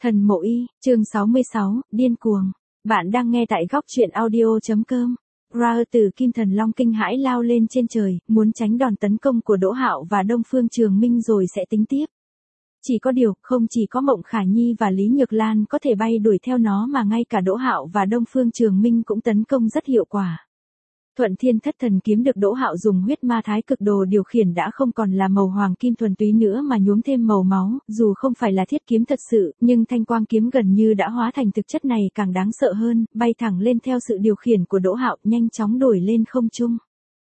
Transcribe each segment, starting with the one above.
Thần Mộ Y, chương 66, điên cuồng. Bạn đang nghe tại góc truyện audio.com. Ra từ Kim Thần Long kinh hãi lao lên trên trời, muốn tránh đòn tấn công của Đỗ Hạo và Đông Phương Trường Minh rồi sẽ tính tiếp. Chỉ có điều, không chỉ có Mộng Khả Nhi và Lý Nhược Lan có thể bay đuổi theo nó mà ngay cả Đỗ Hạo và Đông Phương Trường Minh cũng tấn công rất hiệu quả. Thuận Thiên Thất Thần kiếm được Đỗ Hạo dùng huyết ma thái cực đồ điều khiển đã không còn là màu hoàng kim thuần túy nữa mà nhuốm thêm màu máu, dù không phải là thiết kiếm thật sự, nhưng thanh quang kiếm gần như đã hóa thành thực chất này càng đáng sợ hơn, bay thẳng lên theo sự điều khiển của Đỗ Hạo, nhanh chóng đuổi lên không trung.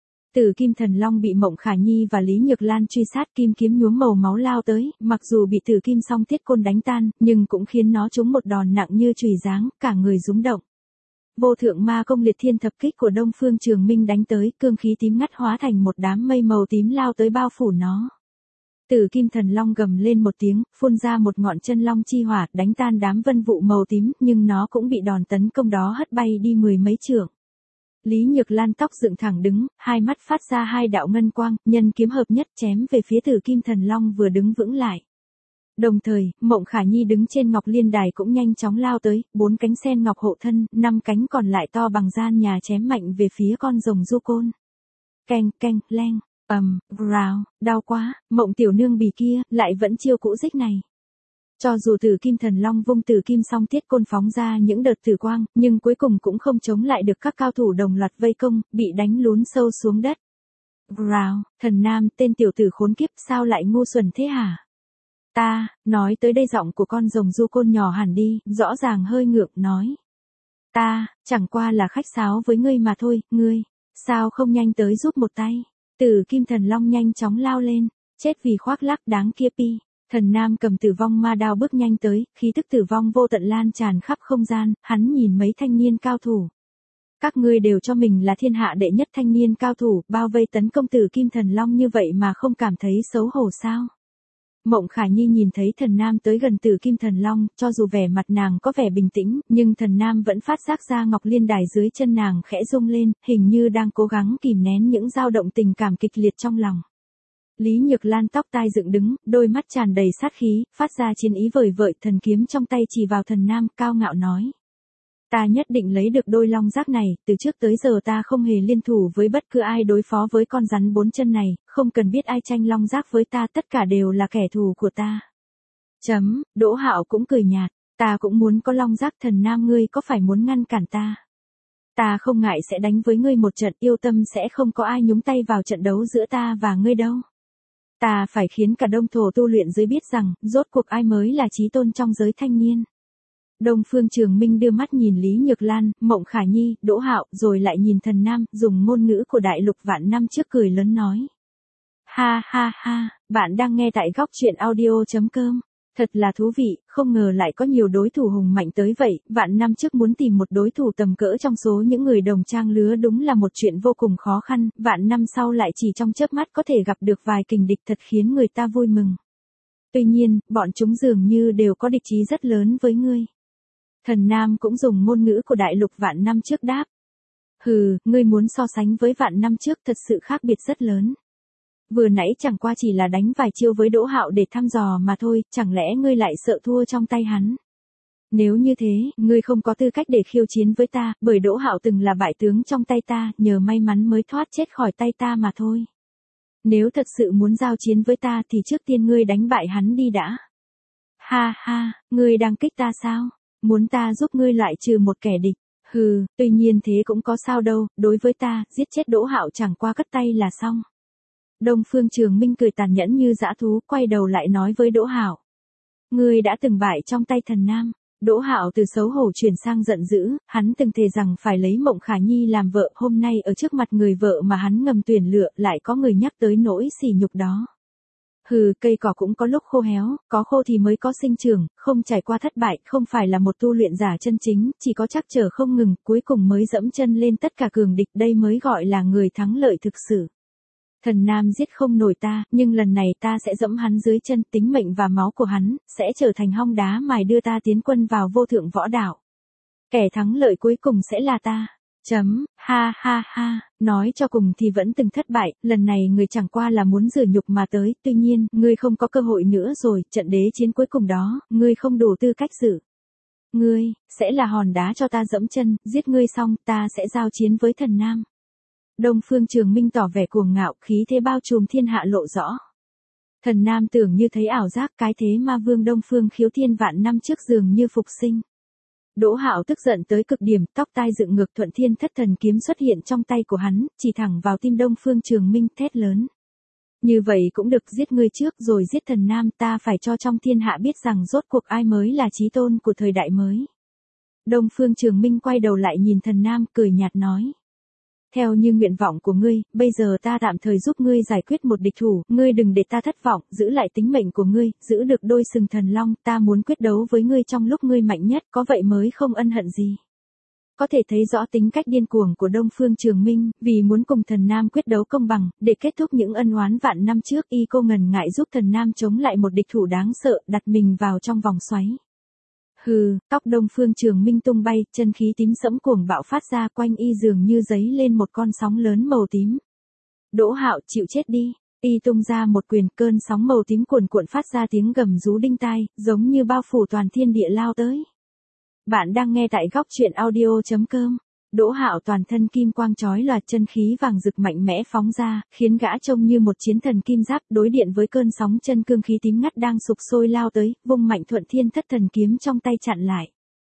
Tử Kim Thần Long bị Mộng Khả Nhi và Lý Nhược Lan truy sát, kim kiếm nhuốm màu máu lao tới, mặc dù bị Tử Kim Song Tiết Côn đánh tan, nhưng cũng khiến nó trúng một đòn nặng như chùy giáng, cả người rúng động. Vô thượng ma công liệt thiên thập kích của Đông Phương Trường Minh đánh tới, cương khí tím ngắt hóa thành một đám mây màu tím lao tới bao phủ nó. Tử Kim Thần Long gầm lên một tiếng, phun ra một ngọn chân long chi hỏa, đánh tan đám vân vụ màu tím, nhưng nó cũng bị đòn tấn công đó hất bay đi mười mấy trượng. Lý Nhược Lan tóc dựng thẳng đứng, hai mắt phát ra hai đạo ngân quang, nhân kiếm hợp nhất chém về phía Tử Kim Thần Long vừa đứng vững lại. Đồng thời, Mộng Khả Nhi đứng trên Ngọc Liên Đài cũng nhanh chóng lao tới, 4 cánh sen ngọc hộ thân, 5 cánh còn lại to bằng gian nhà chém mạnh về phía con rồng du côn. Keng keng, leng, rào, đau quá, Mộng tiểu nương bì kia, lại vẫn chiêu cũ dích này. Cho dù Tử Kim Thần Long vung Tử Kim Song Tiết Côn phóng ra những đợt tử quang, nhưng cuối cùng cũng không chống lại được các cao thủ đồng loạt vây công, bị đánh lún sâu xuống đất. Rào, Thần Nam, tên tiểu tử khốn kiếp, sao lại ngu xuẩn thế hả? Ta, nói tới đây giọng của con rồng du côn nhỏ hẳn đi, rõ ràng hơi ngượng, nói. Ta, chẳng qua là khách sáo với ngươi mà thôi, ngươi, sao không nhanh tới giúp một tay? Tử Kim Thần Long nhanh chóng lao lên, chết vì khoác lác đáng kia pi. Thần Nam cầm tử vong ma đao bước nhanh tới, khí tức tử vong vô tận lan tràn khắp không gian, hắn nhìn mấy thanh niên cao thủ. Các ngươi đều cho mình là thiên hạ đệ nhất thanh niên cao thủ, bao vây tấn công Tử Kim Thần Long như vậy mà không cảm thấy xấu hổ sao? Mộng Khả Nhi nhìn thấy Thần Nam tới gần Tử Kim Thần Long, cho dù vẻ mặt nàng có vẻ bình tĩnh, nhưng Thần Nam vẫn phát giác ra Ngọc Liên Đài dưới chân nàng khẽ rung lên, hình như đang cố gắng kìm nén những dao động tình cảm kịch liệt trong lòng. Lý Nhược Lan tóc tai dựng đứng, đôi mắt tràn đầy sát khí, phát ra chiến ý vời vợi, thần kiếm trong tay chỉ vào Thần Nam, cao ngạo nói. Ta nhất định lấy được đôi long giác này, từ trước tới giờ ta không hề liên thủ với bất cứ ai đối phó với con rắn 4 chân này, không cần biết ai tranh long giác với ta, tất cả đều là kẻ thù của ta. Đỗ Hạo cũng cười nhạt, ta cũng muốn có long giác. Thần Nam, ngươi có phải muốn ngăn cản ta? Ta không ngại sẽ đánh với ngươi một trận, yêu tâm sẽ không có ai nhúng tay vào trận đấu giữa ta và ngươi đâu. Ta phải khiến cả Đông Thổ tu luyện giới biết rằng, rốt cuộc ai mới là chí tôn trong giới thanh niên. Đông Phương Trường Minh đưa mắt nhìn Lý Nhược Lan, Mộng Khả Nhi, Đỗ Hạo, rồi lại nhìn Thần Nam, dùng ngôn ngữ của đại lục vạn năm trước cười lớn nói. Ha ha ha, bạn đang nghe tại góc truyện audio.com. Thật là thú vị, không ngờ lại có nhiều đối thủ hùng mạnh tới vậy, vạn năm trước muốn tìm một đối thủ tầm cỡ trong số những người đồng trang lứa đúng là một chuyện vô cùng khó khăn, vạn năm sau lại chỉ trong chớp mắt có thể gặp được vài kình địch thật khiến người ta vui mừng. Tuy nhiên, bọn chúng dường như đều có địch ý rất lớn với ngươi. Thần Nam cũng dùng ngôn ngữ của đại lục vạn năm trước đáp. Hừ, ngươi muốn so sánh với vạn năm trước thật sự khác biệt rất lớn. Vừa nãy chẳng qua chỉ là đánh vài chiêu với Đỗ Hạo để thăm dò mà thôi, chẳng lẽ ngươi lại sợ thua trong tay hắn? Nếu như thế, ngươi không có tư cách để khiêu chiến với ta, bởi Đỗ Hạo từng là bại tướng trong tay ta, nhờ may mắn mới thoát chết khỏi tay ta mà thôi. Nếu thật sự muốn giao chiến với ta thì trước tiên ngươi đánh bại hắn đi đã. Ha ha, ngươi đang kích ta sao? Muốn ta giúp ngươi loại trừ một kẻ địch? Hừ, tuy nhiên thế cũng có sao đâu, đối với ta, giết chết Đỗ Hạo chẳng qua cất tay là xong. Đông Phương Trường Minh cười tàn nhẫn như dã thú, quay đầu lại nói với Đỗ Hạo. Ngươi đã từng bại trong tay Thần Nam. Đỗ Hạo từ xấu hổ chuyển sang giận dữ, hắn từng thề rằng phải lấy Mộng Khả Nhi làm vợ, hôm nay ở trước mặt người vợ mà hắn ngầm tuyển lựa lại có người nhắc tới nỗi sỉ nhục đó. Hừ, cây cỏ cũng có lúc khô héo, có khô thì mới có sinh trưởng, không trải qua thất bại, không phải là một tu luyện giả chân chính, chỉ có trắc trở không ngừng, cuối cùng mới dẫm chân lên tất cả cường địch, đây mới gọi là người thắng lợi thực sự. Thần Nam giết không nổi ta, nhưng lần này ta sẽ dẫm hắn dưới chân, tính mệnh và máu của hắn, sẽ trở thành hong đá mài đưa ta tiến quân vào vô thượng võ đạo. Kẻ thắng lợi cuối cùng sẽ là ta. Ha ha ha, nói cho cùng thì vẫn từng thất bại, lần này người chẳng qua là muốn rửa nhục mà tới, tuy nhiên, ngươi không có cơ hội nữa rồi, trận đế chiến cuối cùng đó, ngươi không đủ tư cách dự. Ngươi, sẽ là hòn đá cho ta dẫm chân, giết ngươi xong, ta sẽ giao chiến với thần nam. Đông Phương Trường Minh tỏ vẻ cuồng ngạo, khí thế bao trùm thiên hạ lộ rõ. Thần nam tưởng như thấy ảo giác, cái thế ma vương Đông Phương Khiếu Thiên vạn năm trước dường như phục sinh. Đỗ Hạo tức giận tới cực điểm, tóc tai dựng ngược, Thuận Thiên Thất Thần kiếm xuất hiện trong tay của hắn, chỉ thẳng vào tim Đông Phương Trường Minh, thét lớn. Như vậy cũng được, giết ngươi trước rồi giết thần nam, ta phải cho trong thiên hạ biết rằng rốt cuộc ai mới là chí tôn của thời đại mới. Đông Phương Trường Minh quay đầu lại nhìn thần nam, cười nhạt nói. Theo như nguyện vọng của ngươi, bây giờ ta tạm thời giúp ngươi giải quyết một địch thủ, ngươi đừng để ta thất vọng, giữ lại tính mệnh của ngươi, giữ được đôi sừng thần long, ta muốn quyết đấu với ngươi trong lúc ngươi mạnh nhất, có vậy mới không ân hận gì. Có thể thấy rõ tính cách điên cuồng của Đông Phương Trường Minh, vì muốn cùng thần nam quyết đấu công bằng, để kết thúc những ân oán vạn năm trước, y cô ngần ngại giúp thần nam chống lại một địch thủ đáng sợ, đặt mình vào trong vòng xoáy. Hừ, tóc Đông Phương Trường Minh tung bay, chân khí tím sẫm cuồng bạo phát ra, quanh y dường như giấy lên một con sóng lớn màu tím. Đỗ Hạo, chịu chết đi. Y tung ra một quyền, cơn sóng màu tím cuồn cuộn phát ra tiếng gầm rú đinh tai, giống như bao phủ toàn thiên địa lao tới. Bạn đang nghe tại góc truyện audio.com. Đỗ Hạo toàn thân kim quang chói lòa, chân khí vàng rực mạnh mẽ phóng ra, khiến gã trông như một chiến thần kim giáp, đối điện với cơn sóng chân cương khí tím ngắt đang sục sôi lao tới, vung mạnh Thuận Thiên Thất Thần kiếm trong tay chặn lại.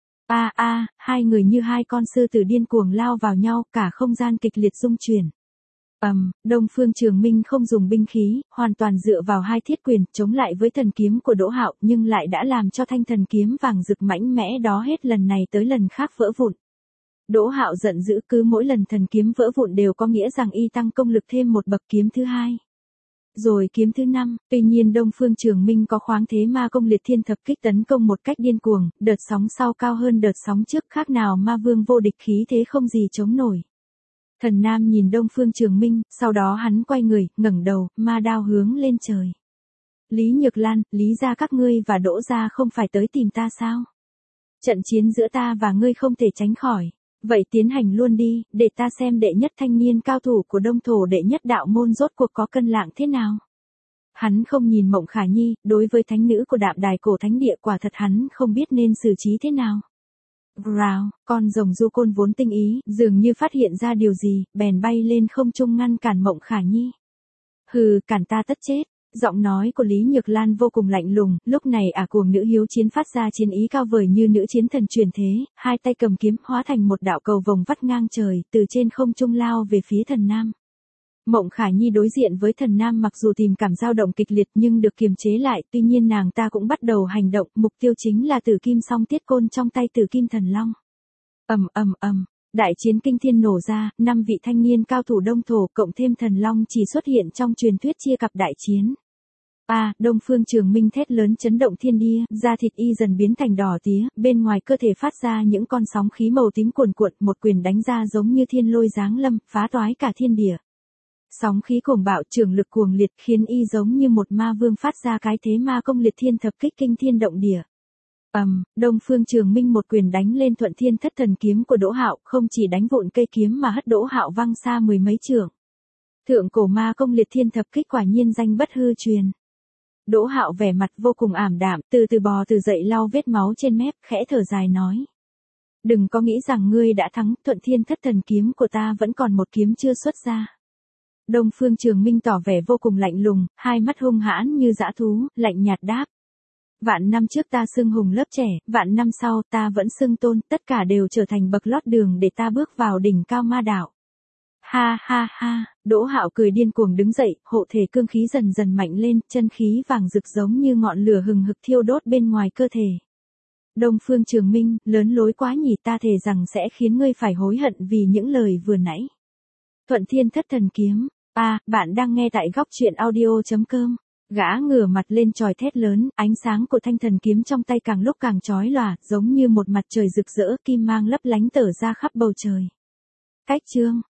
Hai người như hai con sư tử điên cuồng lao vào nhau, cả không gian kịch liệt rung chuyển. Đông Phương Trường Minh không dùng binh khí, hoàn toàn dựa vào hai thiết quyền, chống lại với thần kiếm của Đỗ Hạo, nhưng lại đã làm cho thanh thần kiếm vàng rực mạnh mẽ đó hết lần này tới lần khác vỡ vụn. Đỗ Hạo giận dữ, cứ mỗi lần thần kiếm vỡ vụn đều có nghĩa rằng y tăng công lực thêm một bậc, kiếm thứ hai. Rồi kiếm thứ 5, tuy nhiên Đông Phương Trường Minh có khoáng thế ma công liệt thiên thập kích tấn công một cách điên cuồng, đợt sóng sau cao hơn đợt sóng trước, khác nào ma vương vô địch, khí thế không gì chống nổi. Thần nam nhìn Đông Phương Trường Minh, sau đó hắn quay người, ngẩng đầu, ma đao hướng lên trời. Lý Nhược Lan, Lý gia các ngươi và Đỗ gia không phải tới tìm ta sao? Trận chiến giữa ta và ngươi không thể tránh khỏi. Vậy tiến hành luôn đi, để ta xem đệ nhất thanh niên cao thủ của Đông Thổ đệ nhất đạo môn rốt cuộc có cân lạng thế nào. Hắn không nhìn Mộng Khả Nhi, đối với thánh nữ của Đạm Đài Cổ Thánh Địa quả thật hắn không biết nên xử trí thế nào. Rào, con rồng du côn vốn tinh ý, dường như phát hiện ra điều gì, bèn bay lên không trung ngăn cản Mộng Khả Nhi. Hừ, cản ta tất chết. Giọng nói của Lý Nhược Lan vô cùng lạnh lùng, lúc này cuồng nữ hiếu chiến phát ra chiến ý cao vời như nữ chiến thần truyền thế, hai tay cầm kiếm hóa thành một đạo cầu vồng vắt ngang trời, từ trên không trung lao về phía thần nam. Mộng Khả Nhi đối diện với thần nam mặc dù tình cảm dao động kịch liệt nhưng được kiềm chế lại, tuy nhiên nàng ta cũng bắt đầu hành động, mục tiêu chính là Tử Kim Song Tiết Côn trong tay Tử Kim Thần Long. Đại chiến kinh thiên nổ ra, 5 vị thanh niên cao thủ Đông Thổ cộng thêm thần long chỉ xuất hiện trong truyền thuyết chia cặp đại chiến. Đông Phương Trường Minh thét lớn chấn động thiên địa, da thịt y dần biến thành đỏ tía, bên ngoài cơ thể phát ra những con sóng khí màu tím cuồn cuộn, một quyền đánh ra giống như thiên lôi giáng lâm, phá toái cả thiên địa. Sóng khí cuồng bạo, trường lực cuồng liệt, khiến y giống như một ma vương phát ra cái thế ma công liệt thiên thập kích kinh thiên động địa. Đông Phương Trường Minh một quyền đánh lên Thuận Thiên Thất Thần kiếm của Đỗ Hạo, không chỉ đánh vụn cây kiếm mà hất Đỗ Hạo văng xa mười mấy trượng. Thượng cổ ma công liệt thiên thập kích quả nhiên danh bất hư truyền. Đỗ Hạo vẻ mặt vô cùng ảm đạm, từ từ bò từ dậy lau vết máu trên mép, khẽ thở dài nói. Đừng có nghĩ rằng ngươi đã thắng, Thuận Thiên Thất Thần kiếm của ta vẫn còn một kiếm chưa xuất ra. Đông Phương Trường Minh tỏ vẻ vô cùng lạnh lùng, hai mắt hung hãn như dã thú, lạnh nhạt đáp. Vạn năm trước ta xưng hùng lớp trẻ, vạn năm sau ta vẫn xưng tôn, tất cả đều trở thành bậc lót đường để ta bước vào đỉnh cao ma đạo. Ha ha ha, Đỗ Hạo cười điên cuồng đứng dậy, hộ thể cương khí dần dần mạnh lên, chân khí vàng rực giống như ngọn lửa hừng hực thiêu đốt bên ngoài cơ thể. Đông Phương Trường Minh, lớn lối quá nhỉ, ta thề rằng sẽ khiến ngươi phải hối hận vì những lời vừa nãy. Thuận Thiên Thất Thần kiếm. Bạn đang nghe tại góc truyện audio.com. Gã ngửa mặt lên chòi thét lớn, ánh sáng của thanh thần kiếm trong tay càng lúc càng chói lòa, giống như một mặt trời rực rỡ, kim mang lấp lánh tở ra khắp bầu trời. Cách chương